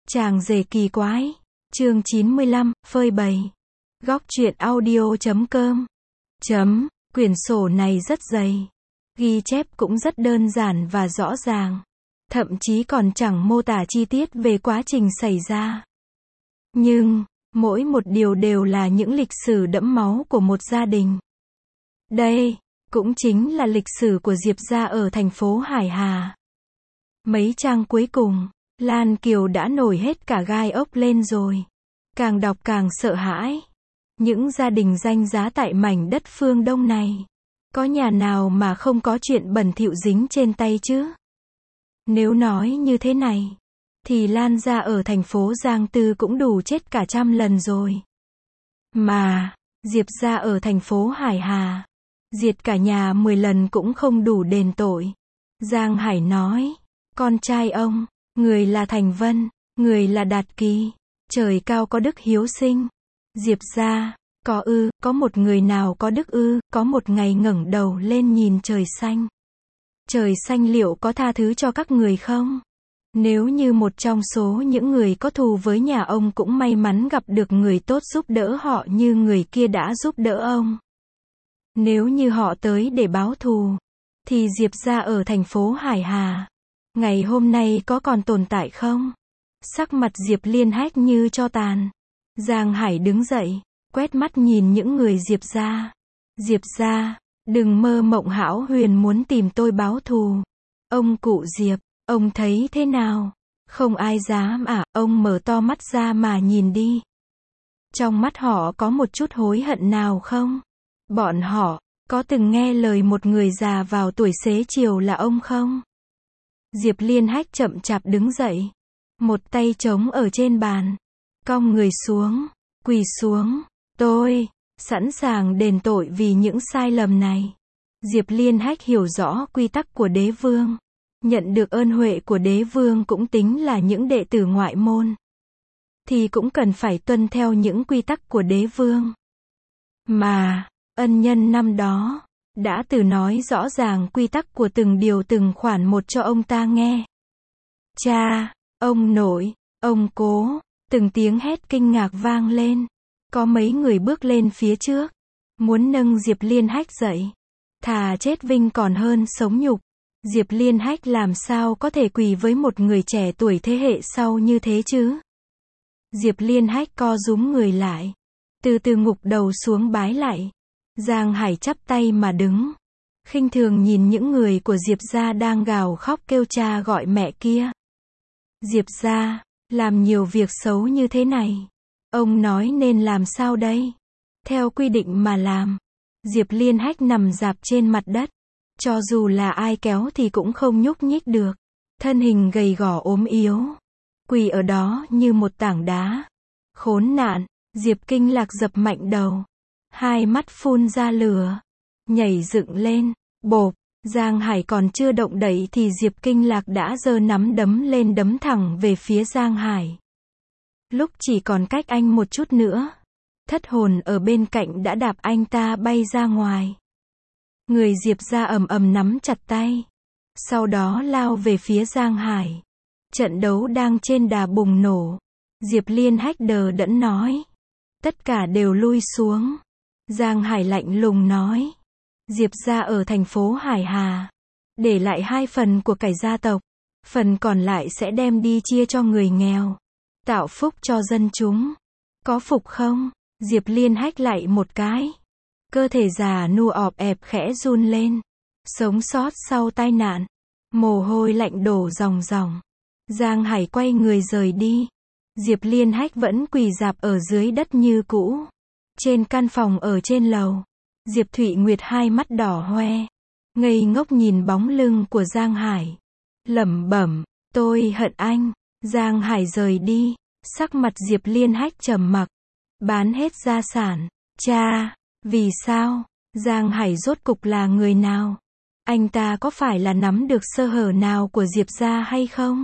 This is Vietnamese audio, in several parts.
Chàng rể kỳ quái. Chương 95, phơi bày. Góc truyện audio.com. Quyển sổ này rất dày. Ghi chép cũng rất đơn giản và rõ ràng. Thậm chí còn chẳng mô tả chi tiết về quá trình xảy ra. Nhưng, mỗi một điều đều là những lịch sử đẫm máu của một gia đình. Đây, cũng chính là lịch sử của Diệp gia ở thành phố Hải Hà. Mấy trang cuối cùng, Lan Kiều đã nổi hết cả gai ốc lên rồi. Càng đọc càng sợ hãi. Những gia đình danh giá tại mảnh đất phương Đông này, có nhà nào mà không có chuyện bẩn thỉu dính trên tay chứ? Nếu nói như thế này, thì Lan gia ở thành phố Giang Tư cũng đủ chết cả 100 lần rồi. Mà, Diệp gia ở thành phố Hải Hà, diệt cả nhà 10 lần cũng không đủ đền tội. Giang Hải nói, con trai ông, người là Thành Vân, người là Đạt Kỳ, trời cao có đức hiếu sinh. Diệp gia, có một người nào có đức ư, có một ngày ngẩng đầu lên nhìn trời xanh. Trời xanh liệu có tha thứ cho các người không? Nếu như một trong số những người có thù với nhà ông cũng may mắn gặp được người tốt giúp đỡ họ như người kia đã giúp đỡ ông. Nếu như họ tới để báo thù, thì Diệp gia ở thành phố Hải Hà, ngày hôm nay có còn tồn tại không? Sắc mặt Diệp Liên Hách như tro tàn. Giang Hải đứng dậy, quét mắt nhìn những người Diệp gia. Diệp gia, đừng mơ mộng hão huyền muốn tìm tôi báo thù. Ông cụ Diệp, ông thấy thế nào? Không ai dám à, ông mở to mắt ra mà nhìn đi. Trong mắt họ có một chút hối hận nào không? Bọn họ, có từng nghe lời một người già vào tuổi xế chiều là ông không? Diệp Liên Hách chậm chạp đứng dậy. Một tay trống ở trên bàn. Cong người xuống, quỳ xuống. Tôi sẵn sàng đền tội vì những sai lầm này. Diệp Liên Hách hiểu rõ quy tắc của đế vương. Nhận được ơn huệ của đế vương cũng tính là những đệ tử ngoại môn. Thì cũng cần phải tuân theo những quy tắc của đế vương. Mà, ân nhân năm đó, đã từ nói rõ ràng quy tắc của từng điều từng khoản một cho ông ta nghe. Cha, ông nội, ông cố, từng tiếng hét kinh ngạc vang lên. Có mấy người bước lên phía trước, muốn nâng Diệp Liên Hách dậy. Thà chết vinh còn hơn sống nhục. Diệp Liên Hách làm sao có thể quỳ với một người trẻ tuổi thế hệ sau như thế chứ? Diệp Liên Hách co rúm người lại, từ từ ngục đầu xuống bái lạy. Giang Hải chắp tay mà đứng, khinh thường nhìn những người của Diệp gia đang gào khóc kêu cha gọi mẹ kia. Diệp gia, làm nhiều việc xấu như thế này, ông nói nên làm sao đây? Theo quy định mà làm. Diệp Liên Hách nằm rạp trên mặt đất. Cho dù là ai kéo thì cũng không nhúc nhích được. Thân hình gầy gò ốm yếu, quỳ ở đó như một tảng đá. Khốn nạn, Diệp Kinh Lạc dập mạnh đầu. Hai mắt phun ra lửa, nhảy dựng lên, bộp. Giang Hải còn chưa động đậy thì Diệp Kinh Lạc đã giơ nắm đấm lên đấm thẳng về phía Giang Hải. Lúc chỉ còn cách anh một chút nữa, thất hồn ở bên cạnh đã đạp anh ta bay ra ngoài. Người Diệp gia ầm ầm nắm chặt tay, sau đó lao về phía Giang Hải. Trận đấu đang trên đà bùng nổ. Diệp Liên Hách đờ đẫn nói, tất cả đều lui xuống. Giang Hải lạnh lùng nói, Diệp gia ở thành phố Hải Hà, để lại 2 phần của cải gia tộc, phần còn lại sẽ đem đi chia cho người nghèo, tạo phúc cho dân chúng. Có phục không? Diệp Liên Hách lạy một cái. Cơ thể già nua ọp ẹp khẽ run lên. Sống sót sau tai nạn. Mồ hôi lạnh đổ ròng ròng. Giang Hải quay người rời đi. Diệp Liên Hách vẫn quỳ rạp ở dưới đất như cũ. Trên căn phòng ở trên lầu, Diệp Thụy Nguyệt hai mắt đỏ hoe, ngây ngốc nhìn bóng lưng của Giang Hải. Lẩm bẩm, tôi hận anh. Giang Hải rời đi. Sắc mặt Diệp Liên Hách trầm mặc. Bán hết gia sản. Cha, vì sao? Giang Hải rốt cục là người nào? Anh ta có phải là nắm được sơ hở nào của Diệp gia hay không?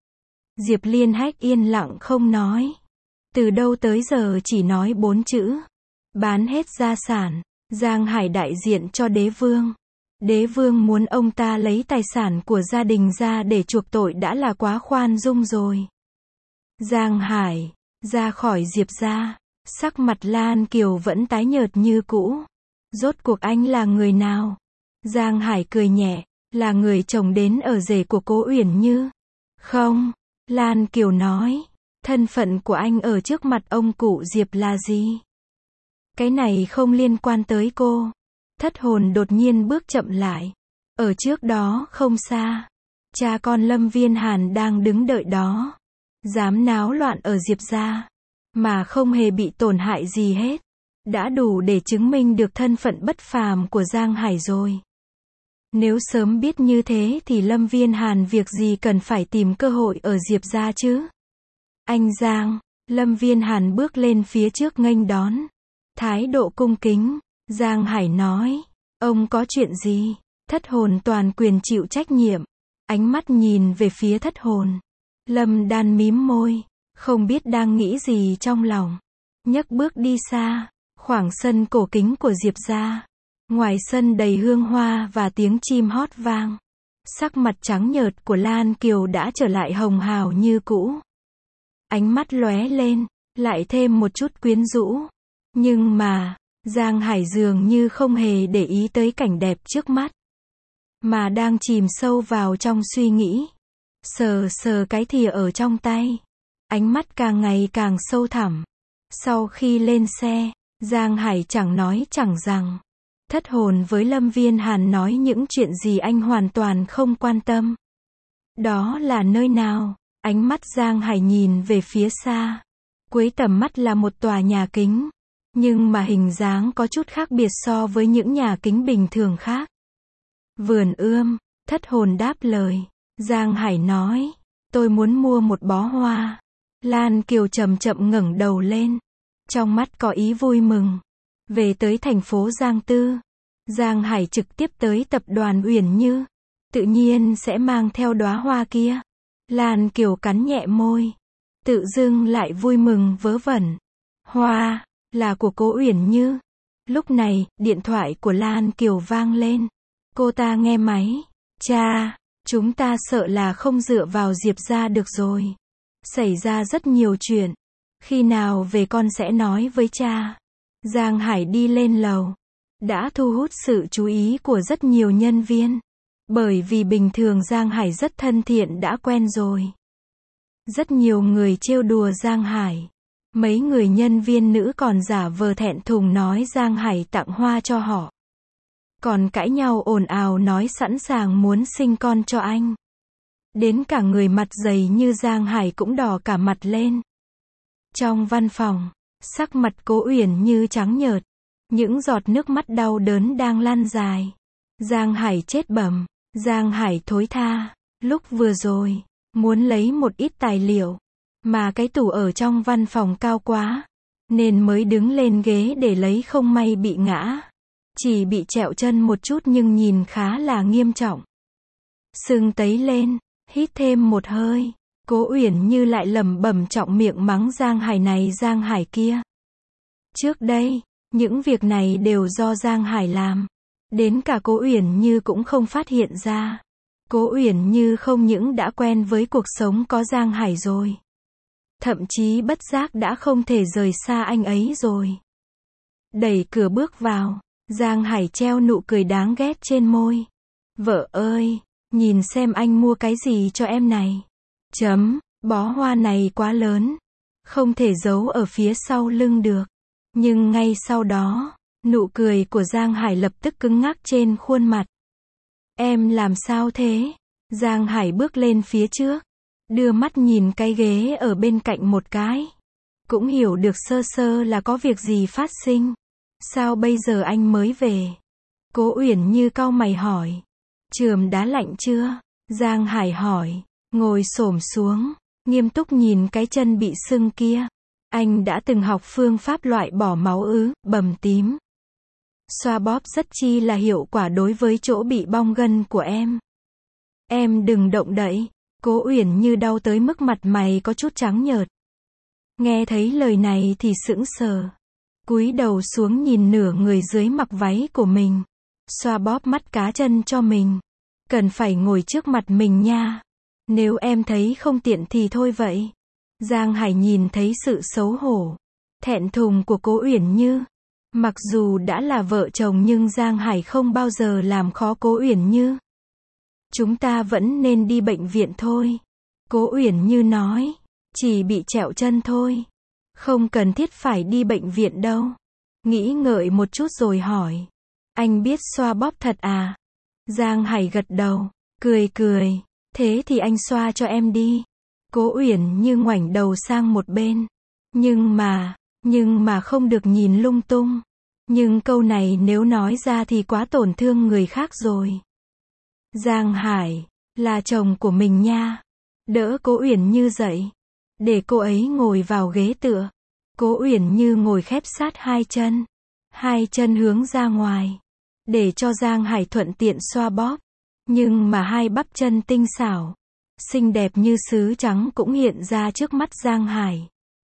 Diệp Liên Hách yên lặng không nói. Từ đâu tới giờ chỉ nói 4 chữ. Bán hết gia sản. Giang Hải đại diện cho đế vương. Đế vương muốn ông ta lấy tài sản của gia đình ra để chuộc tội đã là quá khoan dung rồi. Giang Hải ra khỏi Diệp gia, sắc mặt Lan Kiều vẫn tái nhợt như cũ. Rốt cuộc anh là người nào? Giang Hải cười nhẹ, là người chồng đến ở rể của Cố Uyển Như. Không, Lan Kiều nói, thân phận của anh ở trước mặt ông cụ Diệp là gì? Cái này không liên quan tới cô. Thất hồn đột nhiên bước chậm lại. Ở trước đó không xa, cha con Lâm Viên Hàn đang đứng đợi đó. Dám náo loạn ở Diệp gia, mà không hề bị tổn hại gì hết. Đã đủ để chứng minh được thân phận bất phàm của Giang Hải rồi. Nếu sớm biết như thế thì Lâm Viên Hàn việc gì cần phải tìm cơ hội ở Diệp gia chứ? Anh Giang, Lâm Viên Hàn bước lên phía trước nghênh đón. Thái độ cung kính, Giang Hải nói, ông có chuyện gì? Thất hồn toàn quyền chịu trách nhiệm. Ánh mắt nhìn về phía thất hồn. Lâm Đan mím môi, không biết đang nghĩ gì trong lòng. Nhấc bước đi xa, khoảng sân cổ kính của Diệp gia. Ngoài sân đầy hương hoa và tiếng chim hót vang. Sắc mặt trắng nhợt của Lan Kiều đã trở lại hồng hào như cũ. Ánh mắt lóe lên, lại thêm một chút quyến rũ. Nhưng mà, Giang Hải dường như không hề để ý tới cảnh đẹp trước mắt, mà đang chìm sâu vào trong suy nghĩ. Sờ sờ cái thìa ở trong tay. Ánh mắt càng ngày càng sâu thẳm. Sau khi lên xe, Giang Hải chẳng nói chẳng rằng. Thất hồn với Lâm Viên Hàn nói những chuyện gì anh hoàn toàn không quan tâm. Đó là nơi nào? Ánh mắt Giang Hải nhìn về phía xa. Cuối tầm mắt là một tòa nhà kính. Nhưng mà hình dáng có chút khác biệt so với những nhà kính bình thường khác. Vườn ươm, thất hồn đáp lời. Giang Hải nói, tôi muốn mua một bó hoa. Lan Kiều chậm chậm ngẩng đầu lên. Trong mắt có ý vui mừng. Về tới thành phố Giang Tư, Giang Hải trực tiếp tới tập đoàn Uyển Như. Tự nhiên sẽ mang theo đóa hoa kia. Lan Kiều cắn nhẹ môi. Tự dưng lại vui mừng vớ vẩn. Hoa, là của Cố Uyển Như. Lúc này, điện thoại của Lan Kiều vang lên. Cô ta nghe máy. Cha, chúng ta sợ là không dựa vào Diệp gia được rồi. Xảy ra rất nhiều chuyện. Khi nào về con sẽ nói với cha. Giang Hải đi lên lầu. Đã thu hút sự chú ý của rất nhiều nhân viên. Bởi vì bình thường Giang Hải rất thân thiện đã quen rồi. Rất nhiều người trêu đùa Giang Hải. Mấy người nhân viên nữ còn giả vờ thẹn thùng nói Giang Hải tặng hoa cho họ. Còn cãi nhau ồn ào nói sẵn sàng muốn sinh con cho anh. Đến cả người mặt dày như Giang Hải cũng đỏ cả mặt lên. Trong văn phòng, sắc mặt Cố Uyển Như trắng nhợt. Những giọt nước mắt đau đớn đang lan dài. Giang Hải chết bẩm. Giang Hải thối tha. Lúc vừa rồi, muốn lấy một ít tài liệu. Mà cái tủ ở trong văn phòng cao quá. Nên mới đứng lên ghế để lấy không may bị ngã. Chỉ bị trẹo chân một chút nhưng nhìn khá là nghiêm trọng. Sưng tấy lên, hít thêm một hơi. Cố Uyển Như lại lẩm bẩm trọng miệng mắng Giang Hải này Giang Hải kia. Trước đây, những việc này đều do Giang Hải làm. Đến cả Cố Uyển Như cũng không phát hiện ra. Cố Uyển Như không những đã quen với cuộc sống có Giang Hải rồi. Thậm chí bất giác đã không thể rời xa anh ấy rồi. Đẩy cửa bước vào. Giang Hải treo nụ cười đáng ghét trên môi. Vợ ơi, nhìn xem anh mua cái gì cho em này. Bó hoa này quá lớn. Không thể giấu ở phía sau lưng được. Nhưng ngay sau đó, nụ cười của Giang Hải lập tức cứng ngắc trên khuôn mặt. Em làm sao thế? Giang Hải bước lên phía trước. Đưa mắt nhìn cái ghế ở bên cạnh một cái. Cũng hiểu được sơ sơ là có việc gì phát sinh. Sao bây giờ anh mới về? Cố Uyển Như cau mày hỏi. Chườm đá lạnh chưa? Giang Hải hỏi. Ngồi xổm xuống, nghiêm túc nhìn cái chân bị sưng kia. Anh đã từng học phương pháp loại bỏ máu ứ, bầm tím. Xoa bóp rất chi là hiệu quả đối với chỗ bị bong gân của em. Em đừng động đậy. Cố Uyển Như đau tới mức mặt mày có chút trắng nhợt. Nghe thấy lời này thì sững sờ. Cúi đầu xuống nhìn nửa người dưới mặc váy của mình. Xoa bóp mắt cá chân cho mình. Cần phải ngồi trước mặt mình nha. Nếu em thấy không tiện thì thôi vậy. Giang Hải nhìn thấy sự xấu hổ, thẹn thùng của Cố Uyển Như. Mặc dù đã là vợ chồng nhưng Giang Hải không bao giờ làm khó Cố Uyển Như. Chúng ta vẫn nên đi bệnh viện thôi. Cố Uyển Như nói, chỉ bị trẹo chân thôi. Không cần thiết phải đi bệnh viện đâu. Nghĩ ngợi một chút rồi hỏi, anh biết xoa bóp thật à? Giang Hải gật đầu, cười cười, thế thì anh xoa cho em đi. Cố Uyển Như ngoảnh đầu sang một bên. Nhưng mà không được nhìn lung tung. Nhưng câu này nếu nói ra thì quá tổn thương người khác rồi. Giang Hải, là chồng của mình nha. Đỡ Cố Uyển Như dậy, để cô ấy ngồi vào ghế tựa. Cố Uyển Như ngồi khép sát hai chân hướng ra ngoài, để cho Giang Hải thuận tiện xoa bóp. Nhưng mà hai bắp chân tinh xảo, xinh đẹp như sứ trắng cũng hiện ra trước mắt Giang Hải.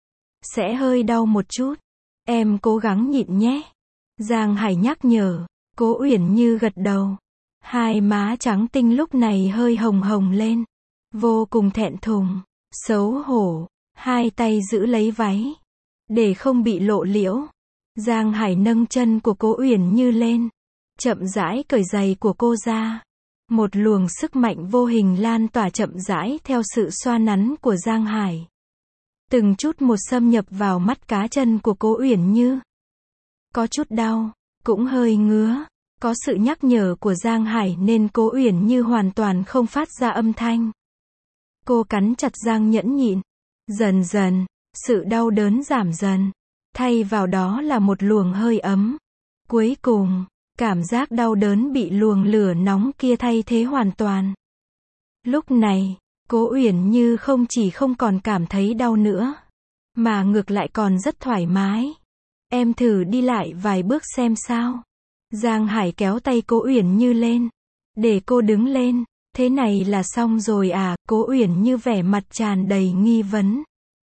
Sẽ hơi đau một chút, em cố gắng nhịn nhé. Giang Hải nhắc nhở. Cố Uyển Như gật đầu. Hai má trắng tinh lúc này hơi hồng hồng lên. Vô cùng thẹn thùng, xấu hổ, hai tay giữ lấy váy, để không bị lộ liễu. Giang Hải nâng chân của Cố Uyển Như lên, chậm rãi cởi giày của cô ra. Một luồng sức mạnh vô hình lan tỏa chậm rãi theo sự xoa nắn của Giang Hải. Từng chút một xâm nhập vào mắt cá chân của Cố Uyển Như. Có chút đau, cũng hơi ngứa. Có sự nhắc nhở của Giang Hải nên Cố Uyển Như hoàn toàn không phát ra âm thanh. Cô cắn chặt răng nhẫn nhịn. Dần dần, sự đau đớn giảm dần. Thay vào đó là một luồng hơi ấm. Cuối cùng, cảm giác đau đớn bị luồng lửa nóng kia thay thế hoàn toàn. Lúc này, Cố Uyển Như không chỉ không còn cảm thấy đau nữa, mà ngược lại còn rất thoải mái. Em thử đi lại vài bước xem sao. Giang Hải kéo tay Cố Uyển Như lên, để cô đứng lên. Thế này là xong rồi à? Cố Uyển Như vẻ mặt tràn đầy nghi vấn.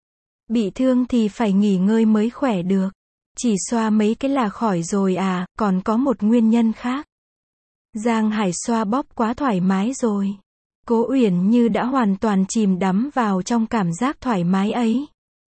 Bị thương thì phải nghỉ ngơi mới khỏe được. Chỉ xoa mấy cái là khỏi rồi à? Còn có một nguyên nhân khác. Giang Hải xoa bóp quá thoải mái rồi. Cố Uyển Như đã hoàn toàn chìm đắm vào trong cảm giác thoải mái ấy.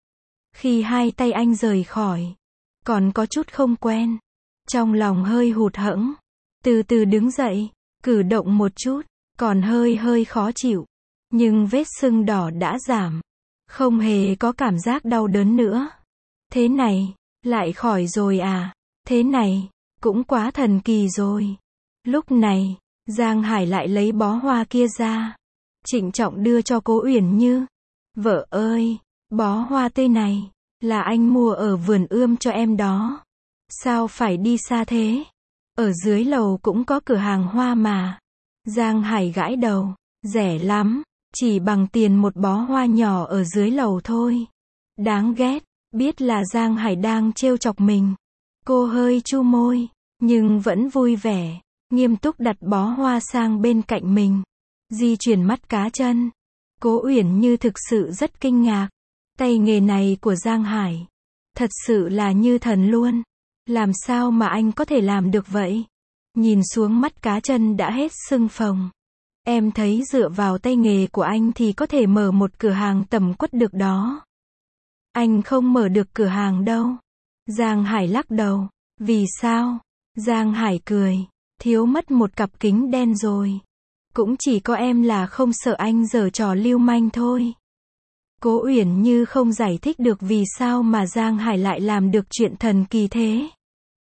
Khi hai tay anh rời khỏi, còn có chút không quen. Trong lòng hơi hụt hẫng. Từ từ đứng dậy, cử động một chút, còn hơi khó chịu. Nhưng vết sưng đỏ đã giảm. Không hề có cảm giác đau đớn nữa. Thế này, lại khỏi rồi à? Thế này, cũng quá thần kỳ rồi. Lúc này, Giang Hải lại lấy bó hoa kia ra, trịnh trọng đưa cho Cố Uyển Như. Vợ ơi, bó hoa tươi này, là anh mua ở vườn ươm cho em đó. Sao phải đi xa thế? Ở dưới lầu cũng có cửa hàng hoa mà. Giang Hải gãi đầu. Rẻ lắm, chỉ bằng tiền một bó hoa nhỏ ở dưới lầu thôi. Đáng ghét, biết là Giang Hải đang trêu chọc mình. Cô hơi chu môi, nhưng vẫn vui vẻ, nghiêm túc đặt bó hoa sang bên cạnh mình. Di chuyển mắt cá chân. Cố Uyển Như thực sự rất kinh ngạc. Tay nghề này của Giang Hải, thật sự là như thần luôn. Làm sao mà anh có thể làm được vậy? Nhìn xuống mắt cá chân đã hết sưng phồng. Em thấy dựa vào tay nghề của anh thì có thể mở một cửa hàng tầm quất được đó. Anh không mở được cửa hàng đâu. Giang Hải lắc đầu. Vì sao? Giang Hải cười. Thiếu mất một cặp kính đen rồi. Cũng chỉ có em là không sợ anh giở trò lưu manh thôi. Cố Uyển Như không giải thích được vì sao mà Giang Hải lại làm được chuyện thần kỳ thế.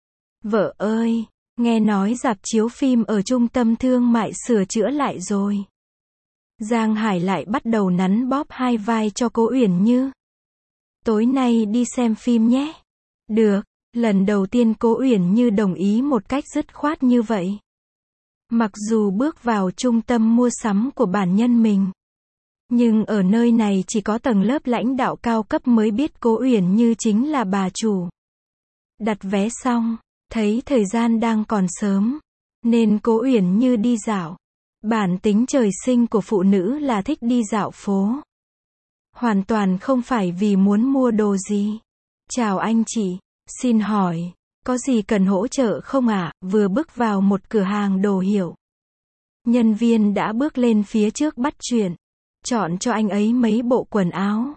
Vợ ơi, nghe nói rạp chiếu phim ở trung tâm thương mại sửa chữa lại rồi. Giang Hải lại bắt đầu nắn bóp hai vai cho Cố Uyển Như. Tối nay đi xem phim nhé. Được, lần đầu tiên Cố Uyển Như đồng ý một cách dứt khoát như vậy. Mặc dù bước vào trung tâm mua sắm của bản nhân mình, nhưng ở nơi này chỉ có tầng lớp lãnh đạo cao cấp mới biết Cố Uyển Như chính là bà chủ. Đặt vé xong, thấy thời gian đang còn sớm, nên Cố Uyển Như đi dạo. Bản tính trời sinh của phụ nữ là thích đi dạo phố. Hoàn toàn không phải vì muốn mua đồ gì. Chào anh chị, xin hỏi, có gì cần hỗ trợ không ạ? Vừa bước vào một cửa hàng đồ hiệu, nhân viên đã bước lên phía trước bắt chuyện, chọn cho anh ấy mấy bộ quần áo.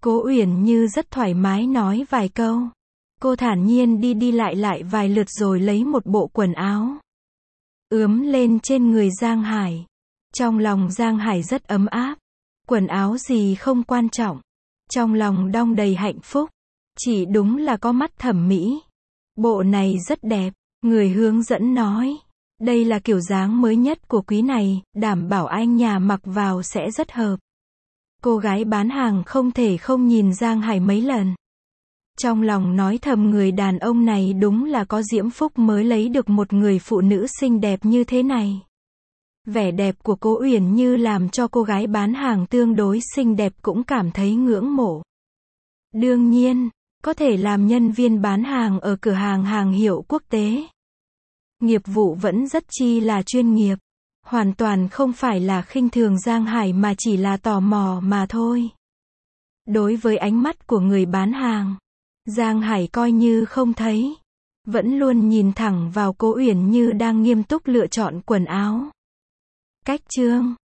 Cố Uyển Như rất thoải mái nói vài câu. Cô thản nhiên đi đi lại lại vài lượt rồi lấy một bộ quần áo ướm lên trên người Giang Hải. Trong lòng Giang Hải rất ấm áp. Quần áo gì không quan trọng. Trong lòng đong đầy hạnh phúc. Chỉ đúng là có mắt thẩm mỹ. Bộ này rất đẹp. Người hướng dẫn nói. Đây là kiểu dáng mới nhất của quý này, đảm bảo anh nhà mặc vào sẽ rất hợp. Cô gái bán hàng không thể không nhìn Giang Hải mấy lần. Trong lòng nói thầm người đàn ông này đúng là có diễm phúc mới lấy được một người phụ nữ xinh đẹp như thế này. Vẻ đẹp của Cố Uyển Như làm cho cô gái bán hàng tương đối xinh đẹp cũng cảm thấy ngưỡng mộ. Đương nhiên, có thể làm nhân viên bán hàng ở cửa hàng hàng hiệu quốc tế. Nghiệp vụ vẫn rất chi là chuyên nghiệp. Hoàn toàn không phải là khinh thường Giang Hải mà chỉ là tò mò mà thôi. Đối với ánh mắt của người bán hàng, Giang Hải coi như không thấy. Vẫn luôn nhìn thẳng vào Cố Uyển Như đang nghiêm túc lựa chọn quần áo. Cách chương